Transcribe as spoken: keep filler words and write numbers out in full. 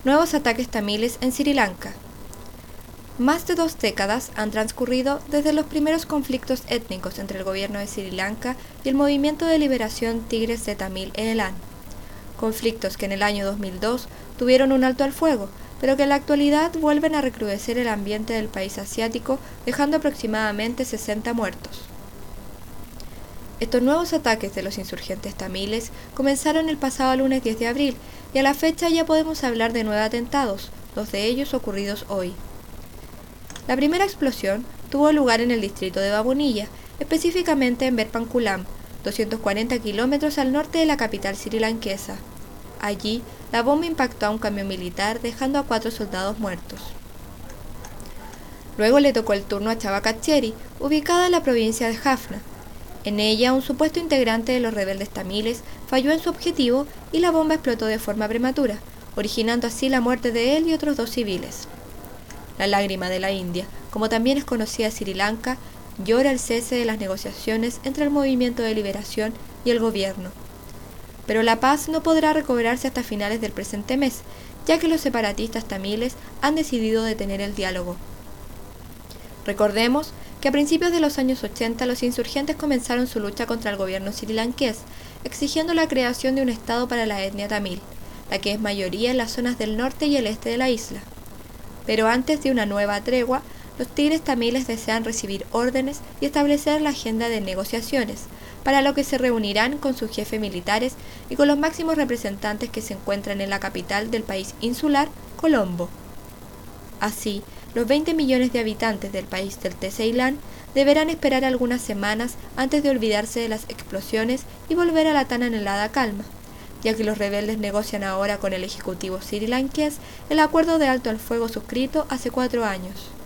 Nuevos ataques tamiles en Sri Lanka. Más de dos décadas han transcurrido desde los primeros conflictos étnicos entre el gobierno de Sri Lanka y el movimiento de liberación Tigres de Tamil Eelam. Conflictos que en el año dos mil dos tuvieron un alto al fuego, pero que en la actualidad vuelven a recrudecer el ambiente del país asiático, dejando aproximadamente sesenta muertos. Estos nuevos ataques de los insurgentes tamiles comenzaron el pasado lunes diez de abril y a la fecha ya podemos hablar de nueve atentados, dos de ellos ocurridos hoy. La primera explosión tuvo lugar en el distrito de Babunilla, específicamente en Berpankulam, doscientos cuarenta kilómetros al norte de la capital srilankesa. Allí, la bomba impactó a un camión militar dejando a cuatro soldados muertos. Luego le tocó el turno a Chavakacheri, ubicada en la provincia de Jaffna. En ella, un supuesto integrante de los rebeldes tamiles falló en su objetivo y la bomba explotó de forma prematura, originando así la muerte de él y otros dos civiles. La lágrima de la India, como también es conocida Sri Lanka, llora el cese de las negociaciones entre el Movimiento de Liberación y el gobierno. Pero la paz no podrá recobrarse hasta finales del presente mes, ya que los separatistas tamiles han decidido detener el diálogo. Recordemos que a principios de los años ochenta los insurgentes comenzaron su lucha contra el gobierno srilankés, exigiendo la creación de un estado para la etnia tamil, la que es mayoría en las zonas del norte y el este de la isla. Pero antes de una nueva tregua, los tigres tamiles desean recibir órdenes y establecer la agenda de negociaciones, para lo que se reunirán con sus jefes militares y con los máximos representantes que se encuentran en la capital del país insular, Colombo. Así, los veinte millones de habitantes del país del Ceilán deberán esperar algunas semanas antes de olvidarse de las explosiones y volver a la tan anhelada calma, ya que los rebeldes negocian ahora con el ejecutivo srilankés el acuerdo de alto al fuego suscrito hace cuatro años.